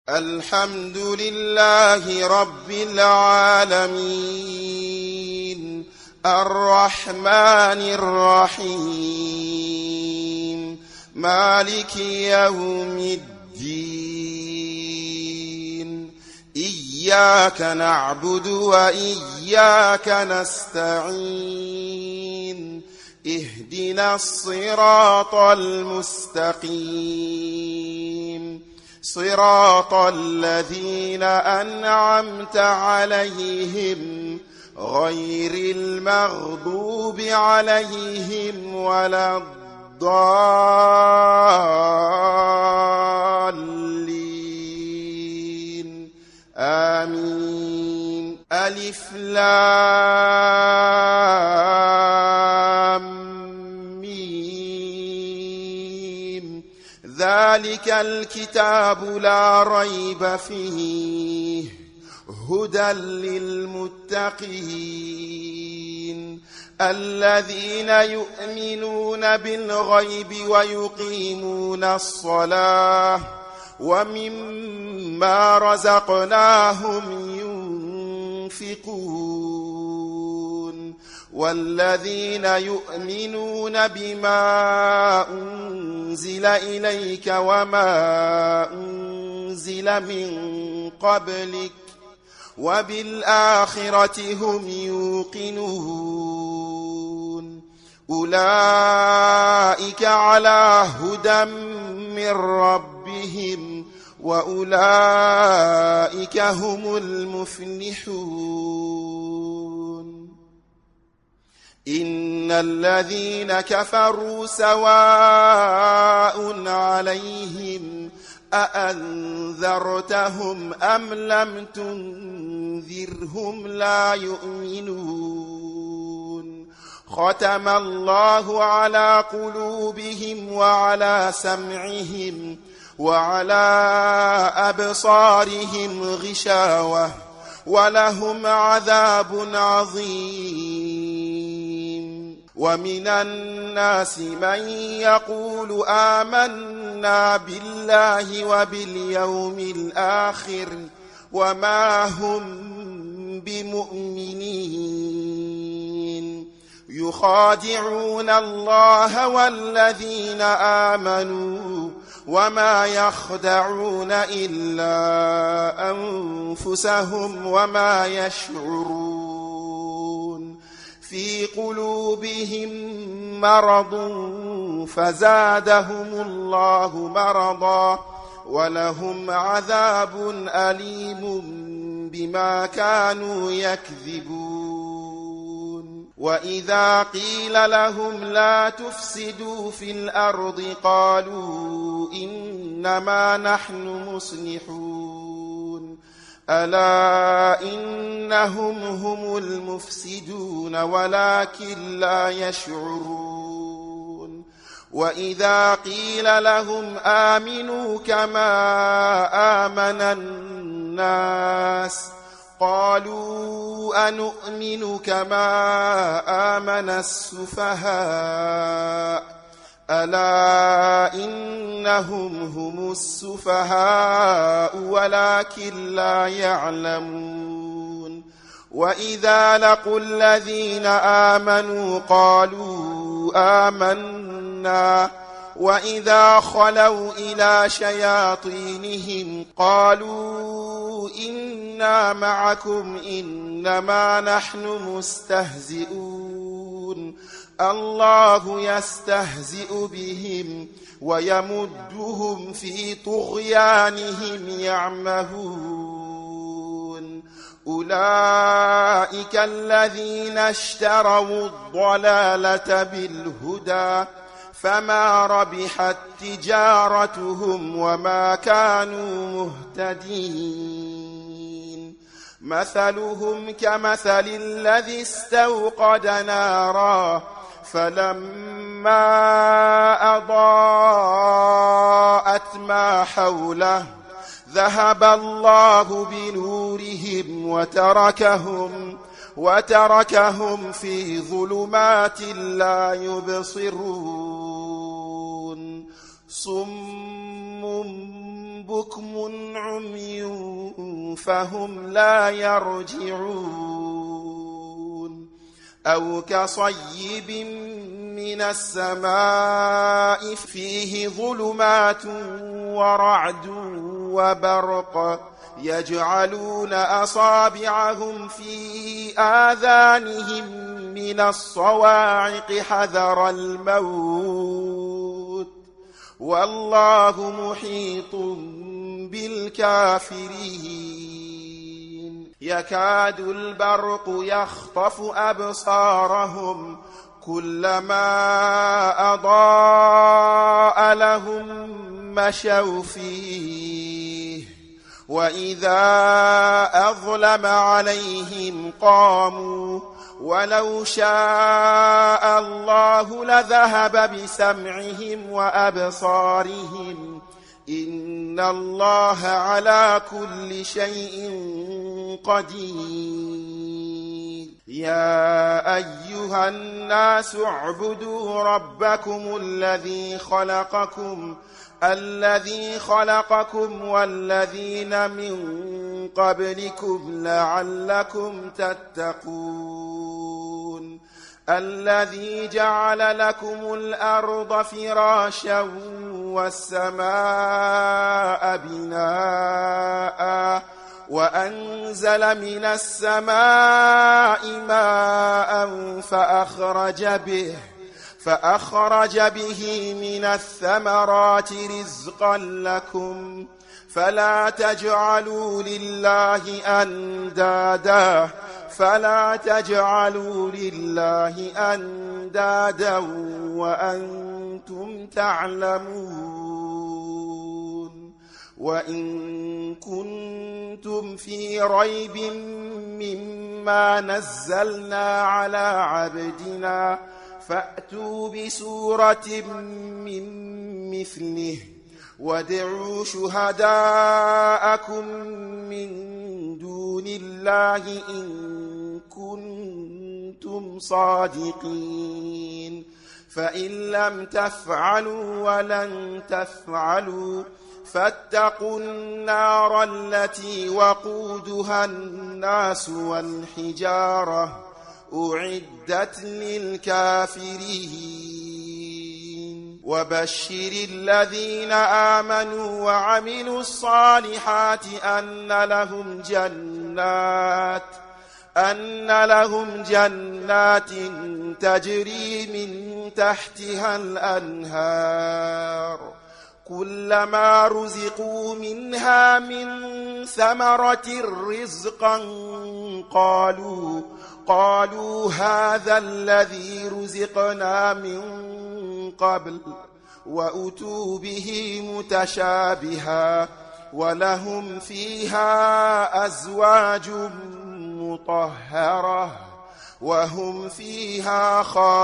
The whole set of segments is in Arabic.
الحمد لله رب العالمين الرحمن الرحيم مالك يوم الدين إياك نعبد وإياك نستعين اهدنا الصراط المستقيم صراط الذين أنعمت عليهم غير المغضوب عليهم ولا الضالين آمين. ألف لام ميم ذلك الكتاب لا ريب فيه هدى للمتقين الذين يؤمنون بالغيب ويقيمون الصلاة ومما رزقناهم ينفقون والذين يؤمنون بما أنزل إليك وما أنزل من قبلك وبالآخرة هم يوقنون أولئك على هدى من ربهم وأولئك هم المفلحون. إن الذين كفروا سواء عليهم أأنذرتهم أم لم تنذرهم لا يؤمنون ختم الله على قلوبهم وعلى سمعهم وعلى أبصارهم غشاوة ولهم عذاب عظيم. ومن الناس من يقول آمنا بالله وباليوم الآخر وما هم بمؤمنين يخادعون الله والذين آمنوا وما يخدعون إلا أنفسهم وما يشعرون. في قلوبهم مرض فزادهم الله مرضا ولهم عذاب أليم بما كانوا يكذبون. وإذا قيل لهم لا تفسدوا في الأرض قالوا إنما نحن مصلحون ألا إنهم هم المفسدون ولكن لا يشعرون. وإذا قيل لهم آمنوا كما آمن الناس قالوا أنؤمن كما آمن السفهاء ألا إنهم هم السفهاء ولكن لا يعلمون. وإذا لقوا الذين آمنوا قالوا آمنا وإذا خلوا إلى شياطينهم قالوا إنا معكم إنما نحن مستهزئون الله يستهزئ بهم ويمدهم في طغيانهم يعمهون. أولئك الذين اشتروا الضلالة بالهدى فما ربحت تجارتهم وما كانوا مهتدين. مثلهم كمثل الذي استوقد نارا فلما أضاءت ما حوله ذهب الله بنورهم وتركهم في ظلمات لا يبصرون صم بكم عمي فهم لا يرجعون أو كصيب من السماء فيه ظلمات ورعد وبرق يجعلون أصابعهم في آذانهم من الصواعق حذر الموت والله محيط بالكافرين يكاد البرق يخطف أبصارهم كلما أضاء لهم مشوا فيه وإذا أظلم عليهم قاموا ولو شاء الله لذهب بسمعهم وأبصارهم إن الله على كل شيء قدير يا أيها الناس اعبدوا ربكم الذي خلقكم والذين من قبلكم لعلكم تتقون الذي جعل لكم الأرض فراشا والسماء بناء وأنزل من السماء ماء فأخرج به من الثمرات رزقا لكم فلا تجعلوا لله أندادا وأنتم تعلمون وإن كنتم في ريب مما نزلنا على عبدنا فأتوا بسورة من مثله وادعوا شهداءكم من دون الله إن كنتم صادقين فإن لم تفعلوا ولن تفعلوا فاتقوا النار التي وقودها الناس والحجارة أعدت للكافرين وبشر الذين آمنوا وعملوا الصالحات أن لهم جنات تجري من تحتها الأنهار كلما رزقوا منها من ثمرة رزقا قالوا هذا الذي رزقنا من قبل وأتوا به متشابها ولهم فيها أزواج مطهرة وهم فيها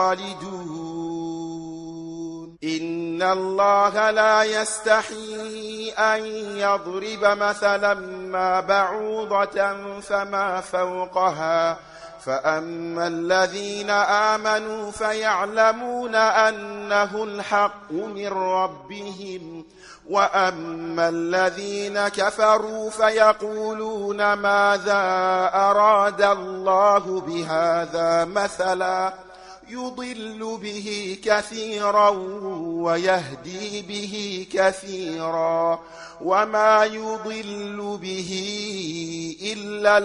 خالدون إن الله لا يستحيي أن يضرب مثلا ما بعوضة فما فوقها فأما الذين آمنوا فيعلمون أنه الحق من ربهم وأما الذين كفروا فيقولون ماذا أراد الله بهذا مثلا يضل به كثيرا ويهدي به كثيرا وما يضل به إلا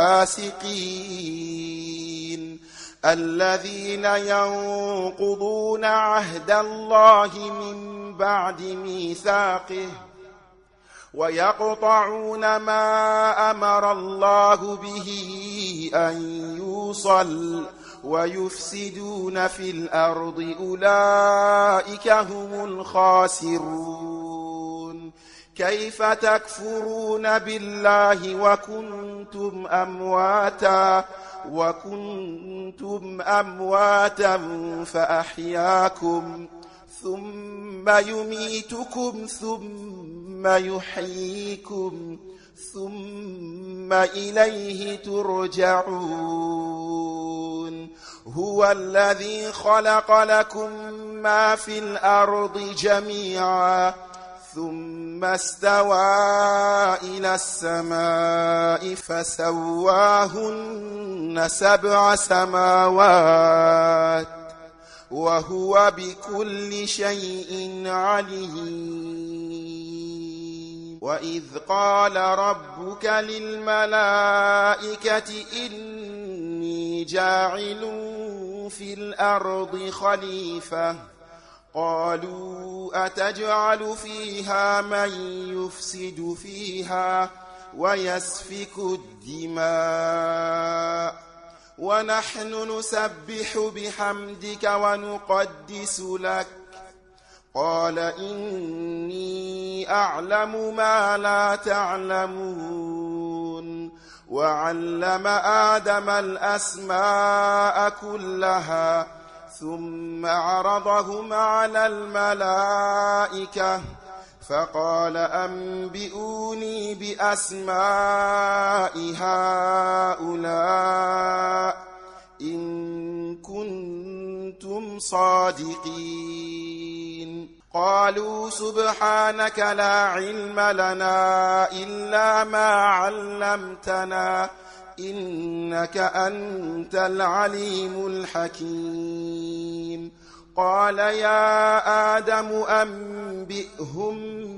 الفاسقين الذين ينقضون عهد الله من بعد ميثاقه ويقطعون ما أمر الله به أن يوصل ويفسدون في الأرض أولئك هم الخاسرون كيف تكفرون بالله وكنتم أمواتا فأحياكم ثم يميتكم ثم يحييكم ثم إليه ترجعون هو الذي خلق لكم ما في الأرض جميعا ثم استوى إلى السماء فسواهن 7 سماوات وهو بكل شيء عليم. وإذ قال ربك للملائكة إني جاعل في الأرض خليفة قالوا أتجعل فيها من يفسد فيها ويسفك الدماء ونحن نسبح بحمدك ونقدس لك قال إني أعلم ما لا تعلمون. وعلم آدم الأسماء كلها ثم عرضهم على الملائكة فقال أنبئوني بأسماء هؤلاء إن كنتم صادقين. قالوا سبحانك لا علم لنا إلا ما علمتنا إنك أنت العليم الحكيم. قال يا آدم أنبئهم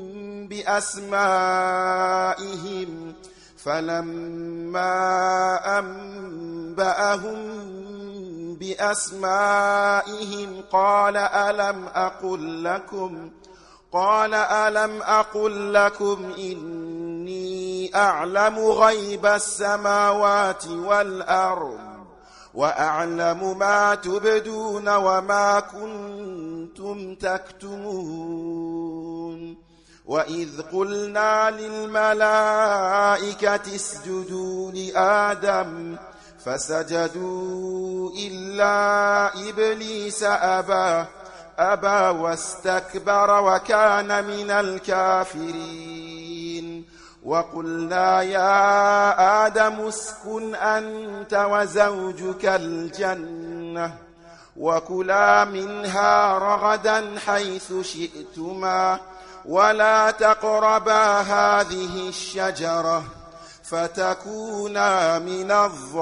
بأسمائهم فلما أنبأهم بأسمائهم قال ألم أقل لكم إني أعلم غيب السماوات والأرض وأعلم ما تبدون وما كنتم تكتمون. وإذ قلنا للملائكة اسجدوا لآدم فسجدوا إلا إبليس أبى واستكبر وكان من الكافرين. وقلنا يا آدم اسكن أنت وزوجك الجنة وكلا منها رغدا حيث شئتما ولا تقربا هذه الشجرة فتكونا من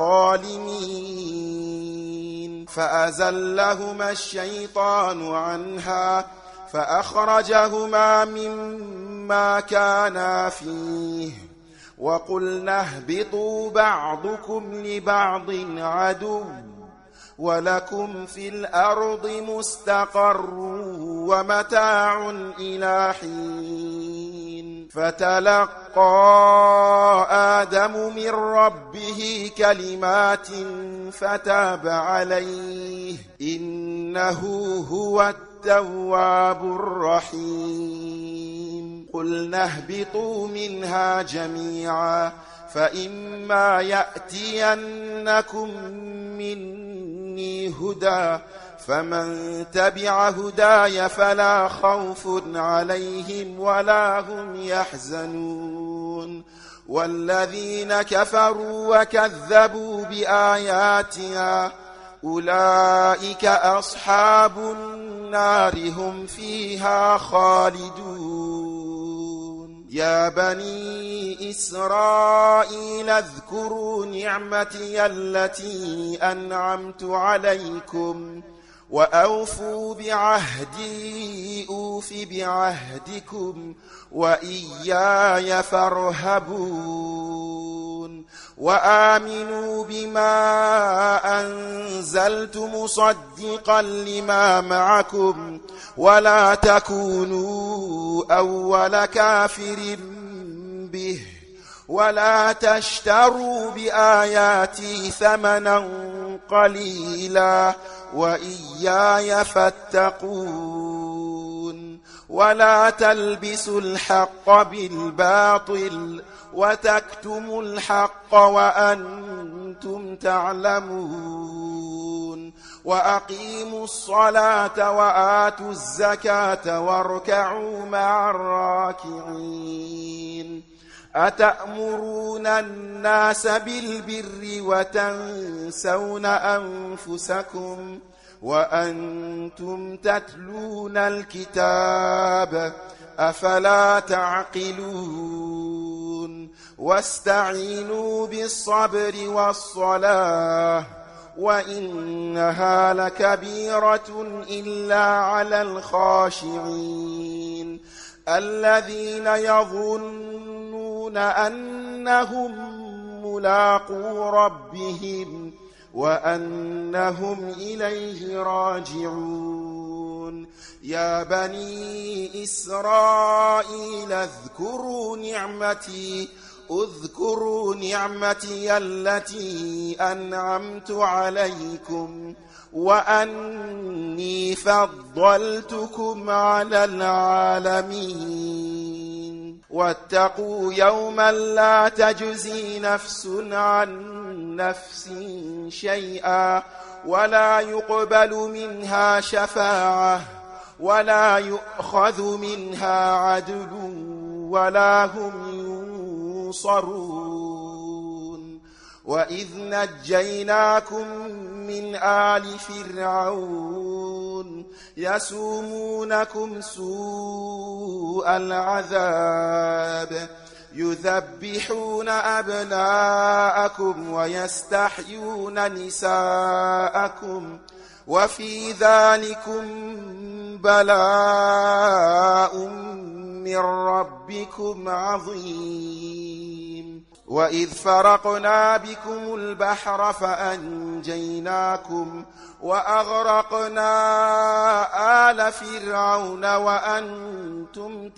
الظالمين. فأزلهما الشيطان عنها فأخرجهما مما كانا فيه وقلنا اهبطوا بعضكم لبعض عدو ولكم في الأرض مستقر ومتاع إلى حين. فتلقى آدم من ربه كلمات فتاب عليه إنه هو التواب الرحيم. قلنا اهبطوا منها جميعا فإما يأتينكم مني هدى فمن تبع هداي فلا خوف عليهم ولا هم يحزنون. والذين كفروا وكذبوا بآياتنا أولئك أصحاب النار هم فيها خالدون. يا بني إسرائيل اذكروا نعمتي التي أنعمت عليكم وأوفوا بعهدي أوف بعهدكم وإياي فارهبون. وآمنوا بما أنزلت مصدقا لما معكم ولا تكونوا أول كافر به ولا تشتروا بآياتي ثمنا قليلا وإياي فاتقون. ولا تلبسوا الحق بالباطل وتكتموا الحق وأنتم تعلمون. وأقيموا الصلاة وآتوا الزكاة واركعوا مع الراكعين. أتأمرون الناس بالبر وتنسون أنفسكم وأنتم تتلون الكتاب أفلا تعقلون واستعينوا بالصبر والصلاة وإنها لكبيرة إلا على الخاشعين الذين يظنون أنهم ملاقو ربهم وأنهم إليه راجعون يا بني إسرائيل اذكروا نعمتي التي أنعمت عليكم وأني فضلتكم على العالمين واتقوا يوما لا تجزي نفس عن نفس شيئا ولا يقبل منها شفاعة ولا يؤخذ منها عدل ولا هم ينصرون وإذ نجيناكم من آل فرعون يسومونكم سوء العذاب يذبحون أبناءكم ويستحيون نساءكم وفي ذلكم بلاء من ربكم عظيم وإذ فرقنا بكم البحر فأنجيناكم وأغرقنا آل فرعون وأنتم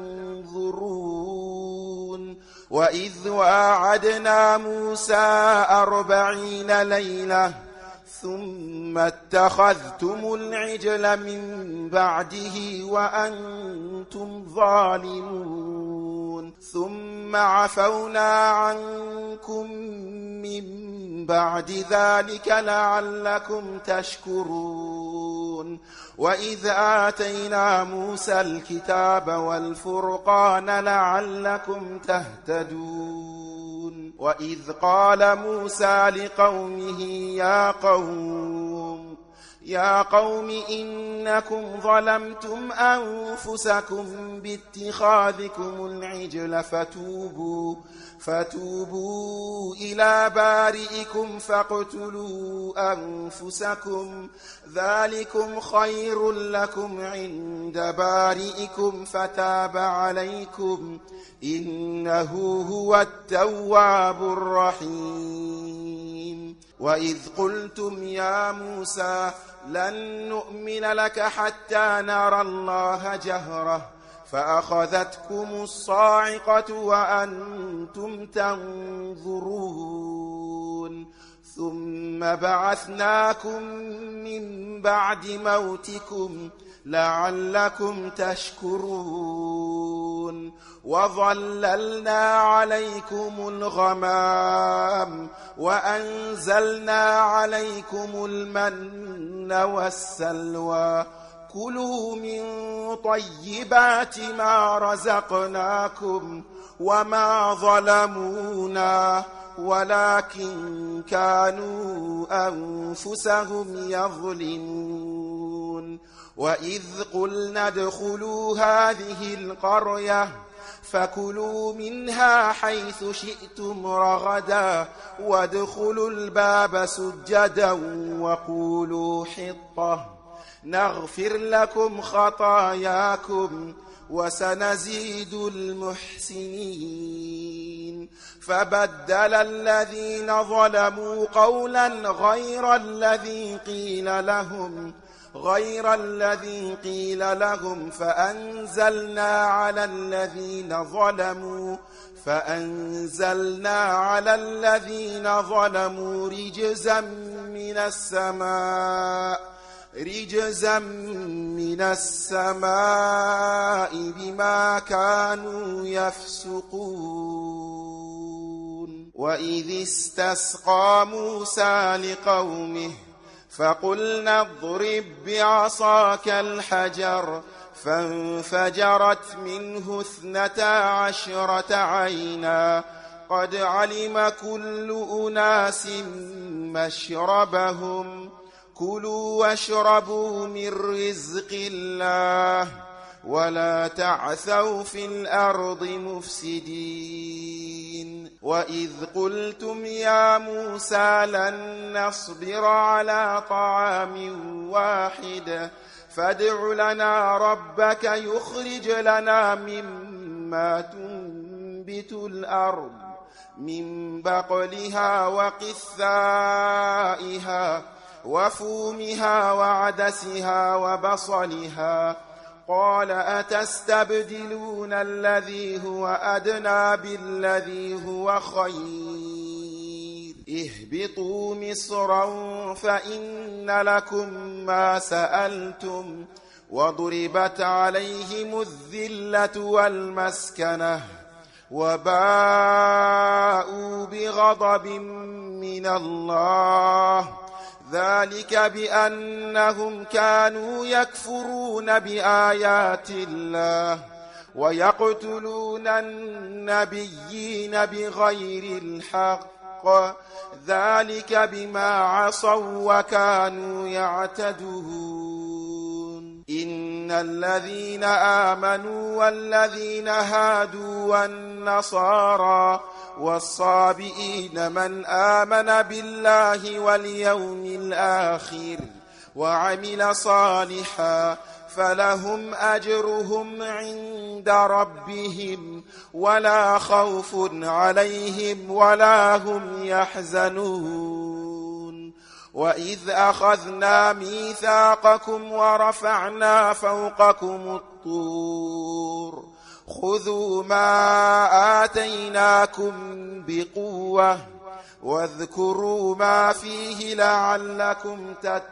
تنظرون وإذ واعدنا موسى 40 ليلة ثم اتخذتم العجل من بعده وأنتم ظالمون ثم عفونا عنكم من بعد ذلك لعلكم تشكرون وإذ آتينا موسى الكتاب والفرقان لعلكم تهتدون وإذ قال موسى لقومه يا قوم إنكم ظلمتم أنفسكم باتخاذكم العجل فتوبوا إلى بارئكم فاقتلوا أنفسكم ذلكم خير لكم عند بارئكم فتاب عليكم إنه هو التواب الرحيم وإذ قلتم يا موسى لن نؤمن لك حتى نرى الله جهرة فأخذتكم الصاعقة وأنتم تنظرون ثم بعثناكم من بعد موتكم لعلكم تشكرون وظللنا عليكم الغمام وأنزلنا عليكم المن والسلوى كلوا من طيبات ما رزقناكم وما ظلمونا ولكن كانوا أنفسهم يظلمون وإذ قلنا ادخلوا هذه القرية فكلوا منها حيث شئتم رغدا وادخلوا الباب سجدا وقولوا حطة نغفر لكم خطاياكم وسنزيد المحسنين فبدل الذين ظلموا قولا غير الذي قيل لهم فأنزلنا على الذين ظلموا رجزا من السماء بما كانوا يفسقون وإذ استسقى موسى لقومه فقلنا اضرب بعصاك الحجر فانفجرت منه 12 عينا قد علم كل أناس مشربهم كلوا واشربوا من رزق الله ولا تعثوا في الأرض مفسدين وإذ قلتم يا موسى لن نصبر على طعام واحد فادع لنا ربك يخرج لنا مما تنبت الأرض من بقلها وقثائها وفومها وعدسها وبصلها قال أتستبدلون الذي هو أدنى بالذي هو خير اهبطوا مصرا فإن لكم ما سألتم وضربت عليهم الذلة والمسكنة وباءوا بغضب من الله ذلك بأنهم كانوا يكفرون بآيات الله ويقتلون النبيين بغير الحق ذلك بما عصوا وكانوا يعتدون إن الذين آمنوا والذين هادوا والنصارى والصابئين من آمن بالله واليوم الآخر وعمل صالحا فلهم أجرهم عند ربهم ولا خوف عليهم ولا هم يحزنون وإذ أخذنا ميثاقكم ورفعنا فوقكم الطور خذوا ما آتيناكم بقوة واذكروا ما فيه لعلكم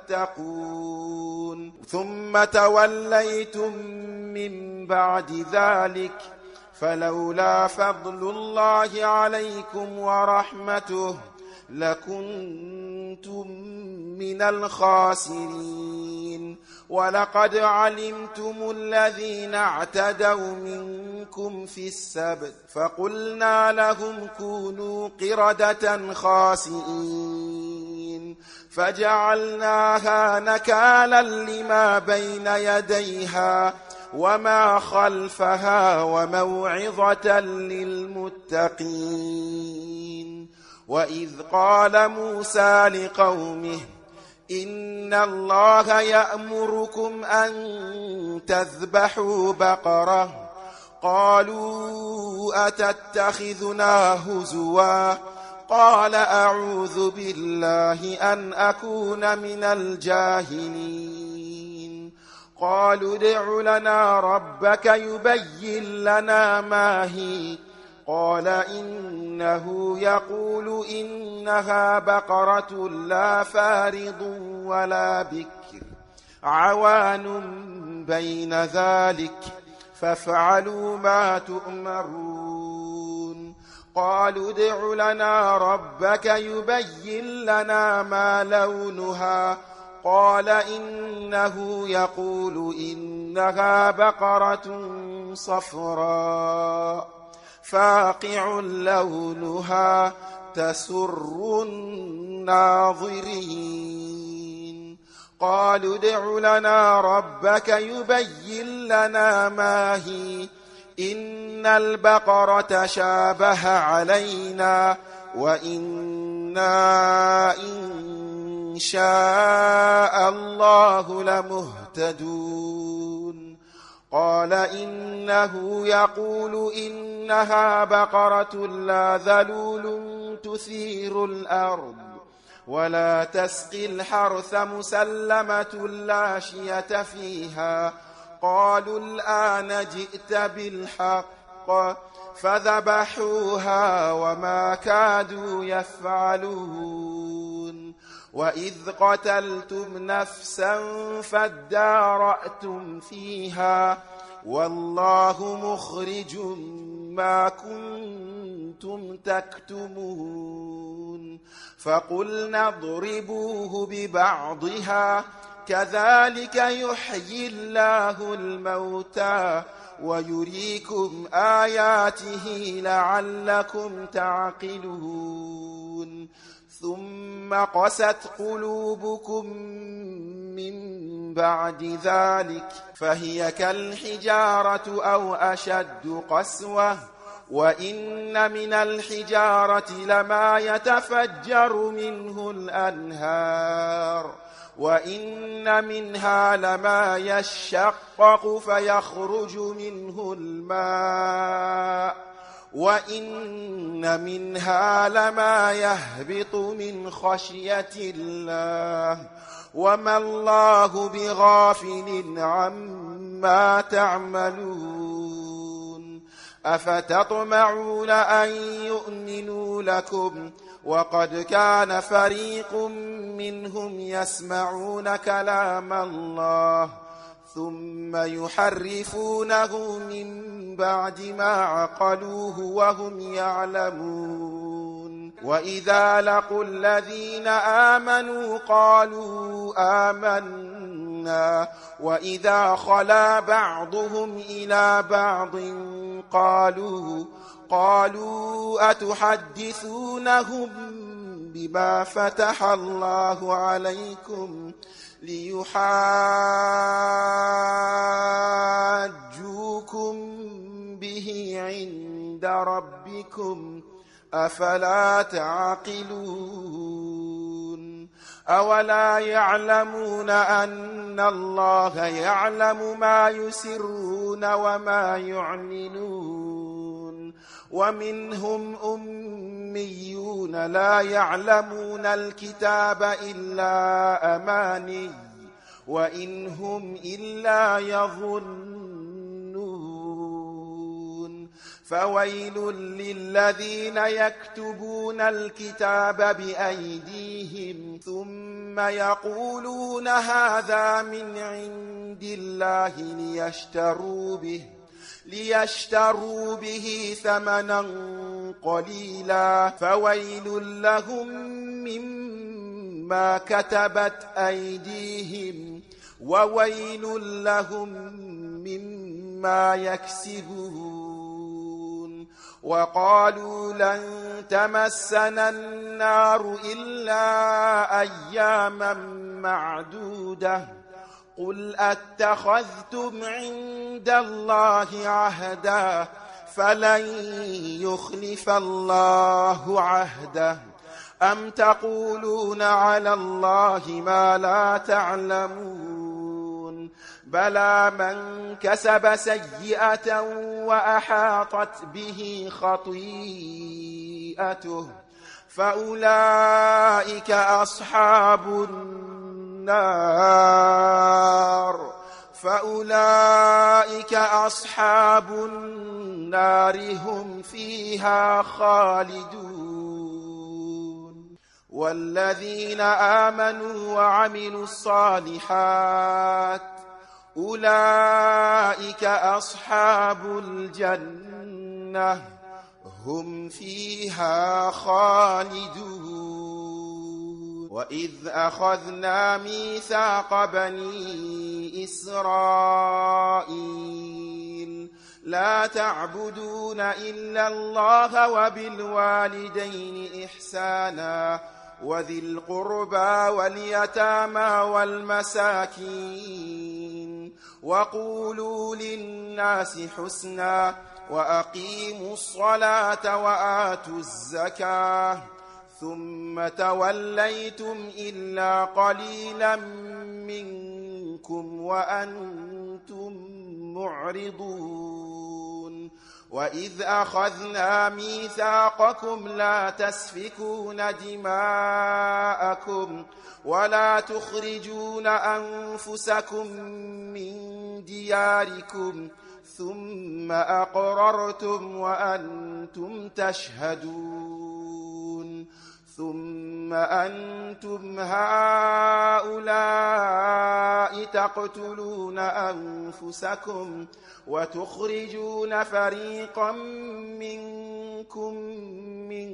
تتقون ثم توليتم من بعد ذلك فلولا فضل الله عليكم ورحمته لكنتم من الخاسرين ولقد علمتم الذين اعتدوا منكم في السبت فقلنا لهم كونوا قردة خاسئين فجعلناها نكالا لما بين يديها وما خلفها وموعظة للمتقين وإذ قال موسى لقومه إن الله يأمركم أن تذبحوا بقرة قالوا أتتخذنا هزوا قال أعوذ بالله أن أكون من الجاهلين قالوا ادع لنا ربك يبين لنا ما هي قال إنه يقول إنها بقرة لا فارض ولا بكر عوان بين ذلك فافعلوا ما تؤمرون قالوا ادع لنا ربك يبين لنا ما لونها قال إنه يقول إنها بقرة صفراء فاقع لونها تسر الناظرين قالوا ادع لنا ربك يبين لنا ما هي إن البقرة شابه علينا وإنا إن شاء الله لمهتدون قال إنه يقول إنها بقرة لا ذلول تثير الأرض ولا تسقي الحرث مسلمة لا شية فيها قالوا الآن جئت بالحق فذبحوها وما كادوا يفعلون وإذ قتلتم نفسا فادارأتم فيها والله مخرج ما كنتم تكتمون فقلنا اضربوه ببعضها كذلك يحيي الله الموتى ويريكم آياته لعلكم تعقلون ثم قست قلوبكم من بعد ذلك فهي كالحجارة أو أشد قسوة وإن من الحجارة لما يتفجر منه الأنهار وإن منها لما يشقق فيخرج منه الماء وإن منها لما يهبط من خشية الله وما الله بغافل عما تعملون أفتطمعون أن يؤمنوا لكم وقد كان فريق منهم يسمعون كلام الله ثم يحرفونه من بعد ما عقلوه وهم يعلمون وإذا لقوا الذين آمنوا قالوا آمنا وإذا خلا بعضهم إلى بعض قالوا أتحدثونهم بما فتح الله عليكم ليحاجوكم به عند ربكم أفلا تعقلون أولا يعلمون أن الله يعلم ما يسرون وما يعلنون ومنهم أميون لا يعلمون الكتاب إلا أماني وإن هم إلا يظنون فويل للذين يكتبون الكتاب بأيديهم ثم يقولون هذا من عند الله ليشتروا به ثمنا قليلا فويل لهم مما كتبت أيديهم وويل لهم مما يكسبون وقالوا لن تمسنا النار إلا أياما معدودة قل أتخذتم عند الله عهدا فلن يخلف الله عهده أم تقولون على الله ما لا تعلمون بلى من كسب سيئة وأحاطت به خطيئته فأولئك أصحاب النار هم فيها خالدون والذين آمنوا وعملوا الصالحات أولئك أصحاب الجنة هم فيها خالدون وإذ أخذنا ميثاق بني إسرائيل لا تعبدون إلا الله وبالوالدين إحسانا وذي القربى واليتامى والمساكين وقولوا للناس حسنا وأقيموا الصلاة وآتوا الزكاة ثم توليتم إلا قليلا منكم وأنتم معرضون وإذ أخذنا ميثاقكم لا تسفكون دماءكم ولا تخرجون أنفسكم من دياركم ثم أقررتم وأنتم تشهدون ثم أنتم هؤلاء تقتلون أنفسكم وتخرجون فريقا منكم من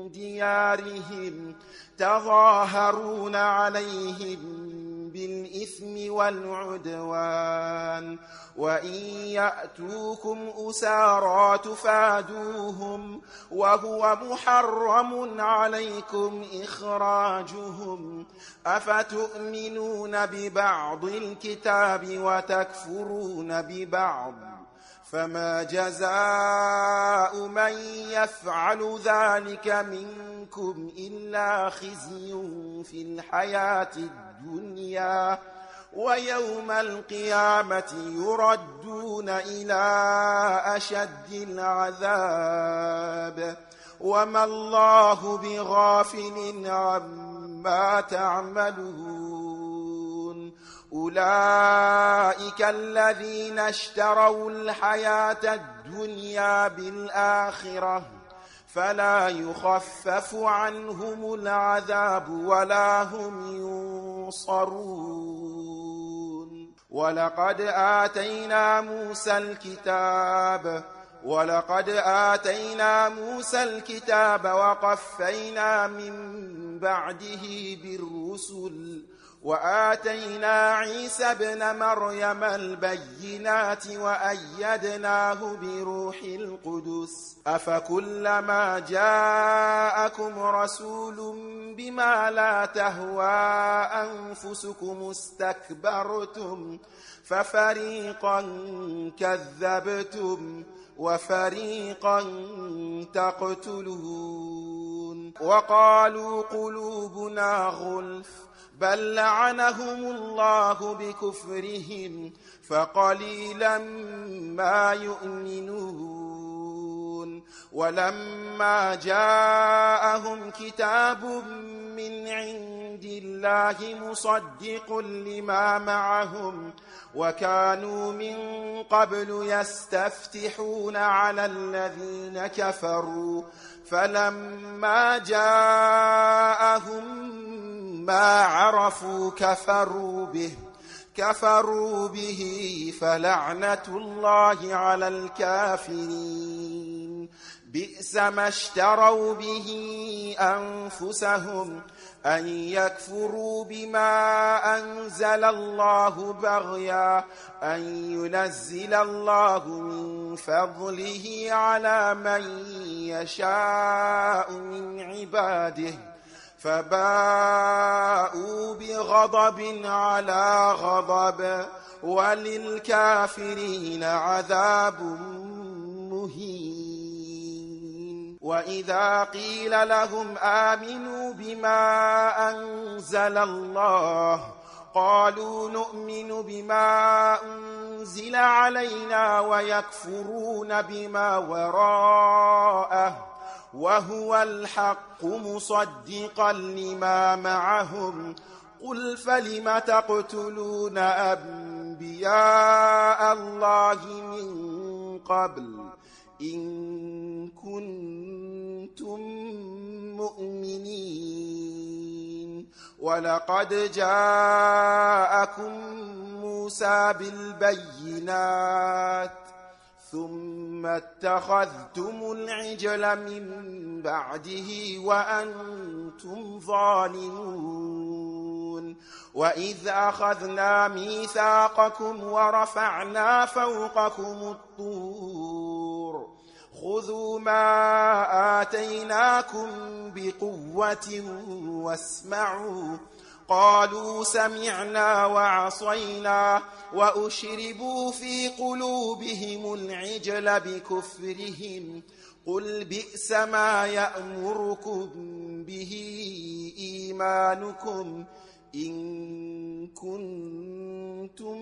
ديارهم تظاهرون عليهم بالإثم بالإثم والعدوان وإن يأتوكم أسارى تفادوهم وهو محرم عليكم إخراجهم أفتؤمنون ببعض الكتاب وتكفرون ببعض فما جزاء من يفعل ذلك منكم إلا خزي في الحياة الدنيا ويوم القيامة يردون إلى أشد العذاب وما الله بغافل عما تعملون أولئك الذين اشتروا الحياة الدنيا بالآخرة فلا يخفف عنهم العذاب ولا هم ينصرون ولقد آتينا موسى الكتاب وقفينا من بعده بالرسل وآتينا عيسى ابن مريم البينات وأيدناه بروح القدس أفكلما جاءكم رسول بما لا تهوى أنفسكم استكبرتم ففريقا كذبتم وفريقا تقتلون وقالوا قلوبنا غلف بل لعنهم الله بكفرهم فقليلا ما يؤمنون ولما جاءهم كتاب من عند الله مصدق لما معهم وكانوا من قبل يستفتحون على الذين كفروا فلما جاءهم ما عرفوا كفروا به فلعنة الله على الكافرين بئس ما اشتروا به أنفسهم أن يكفروا بما أنزل الله بغيا أن ينزل الله من فضله على من يشاء من عباده فباءوا بغضب على غضب وللكافرين عذاب مهين وإذا قيل لهم آمنوا بما أنزل الله قالوا نؤمن بما أنزل علينا ويكفرون بما وراءه وهو الحق مصدقا لما معهم قل فلم تقتلون أنبياء الله من قبل إن كنتم مؤمنين ولقد جاءكم موسى بالبينات ثم اتخذتم العجل من بعده وأنتم ظالمون وإذ أخذنا ميثاقكم ورفعنا فوقكم الطور خذوا ما آتيناكم بقوة واسمعوا قالوا سمعنا وعصينا وأشربوا في قلوبهم العجل بكفرهم قل بئس ما يأمركم به إيمانكم إن كنتم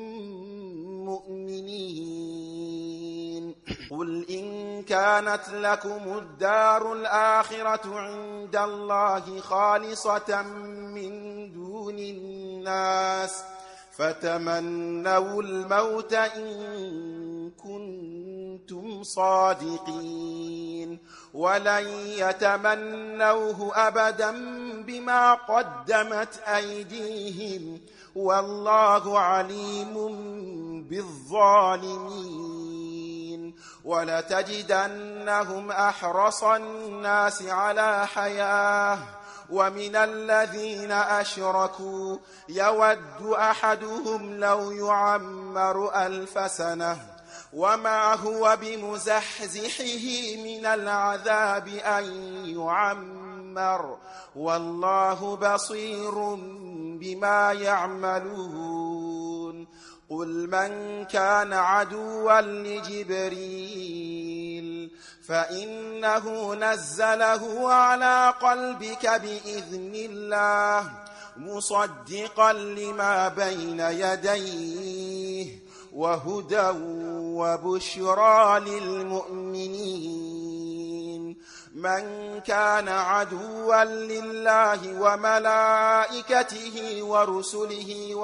مؤمنين قل إن كانت لكم الدار الآخرة عند الله خالصة من دون الناس فتمنوا الموت إن كنتم صادقين ولن يتمنوه أبدا بما قدمت أيديهم والله عليم بالظالمين ولتجدنهم أحرص الناس على حياة ومن الذين أشركوا يود أحدهم لو يعمر 1000 سنة وما هو بمزحزحه من العذاب أن يعمر والله بصير بما يعملون قل من كان عدوا لجبريل فإنه نزله على قلبك بإذن الله مصدقا لما بين يديه وهدى وبشرى للمؤمنين من كان عدوا لله وملائكته ورسله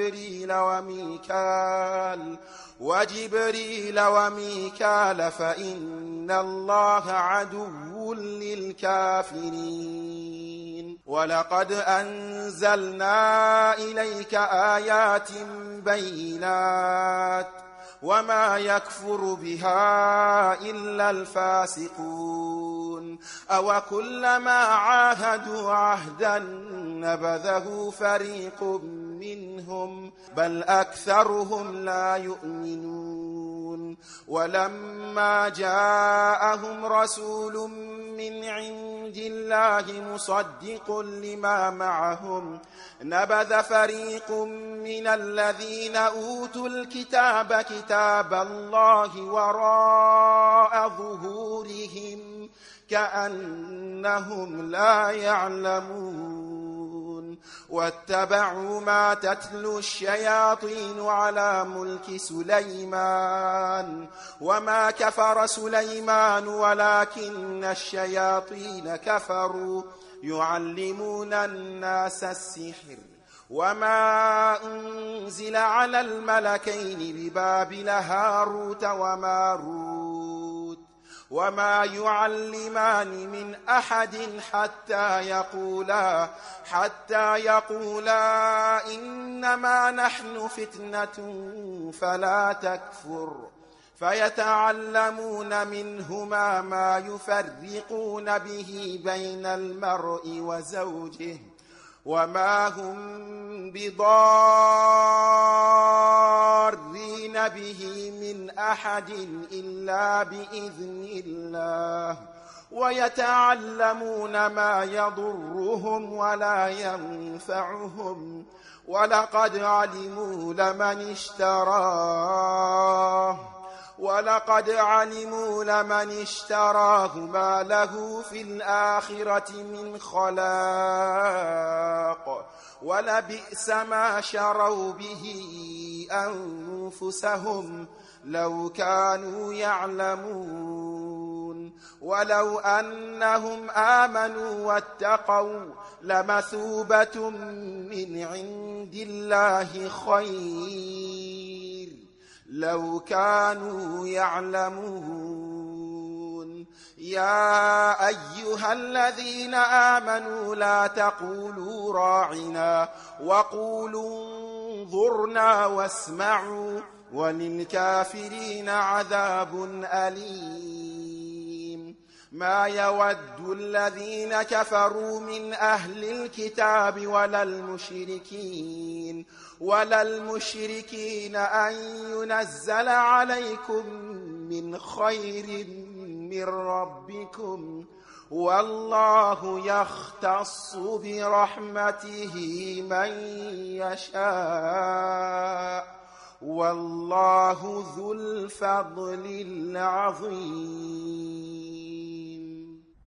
وجبريل وميكال فإن الله عدو للكافرين ولقد أنزلنا إليك آيات بينات وما يكفر بها إلا الفاسقون أو كلما عاهدوا عهدا نبذه فريق منهم بل أكثرهم لا يؤمنون ولما جاءهم رسول من عند الله مصدق لما معهم نبذ فريق من الذين أوتوا الكتاب كتاب الله وراء ظهورهم كأنهم لا يعلمون واتبعوا ما تتلو الشياطين على ملك سليمان وما كفر سليمان ولكن الشياطين كفروا يعلمون الناس السحر وما أنزل على الملكين ببابل هاروت وماروت وما يعلمان من أحد حتى يقولا إنما نحن فتنة فلا تكفر فيتعلمون منهما ما يفرقون به بين المرء وزوجه وما هم بضارين به من أحد إلا بإذن الله ويتعلمون ما يضرهم ولا ينفعهم ولقد علموا لمن اشتراه ما له في الآخرة من خلاق ولبئس ما شروا به أنفسهم لو كانوا يعلمون ولو أنهم آمنوا واتقوا لمثوبة من عند الله خير لو كانوا يعلمون يا أيها الذين آمنوا لا تقولوا راعنا وقولوا انظرنا واسمعوا وللكافرين عذاب أليم ما يود الذين كفروا من أهل الكتاب ولا المشركين أن ينزل عليكم من خير من ربكم والله يختص برحمته من يشاء والله ذو الفضل العظيم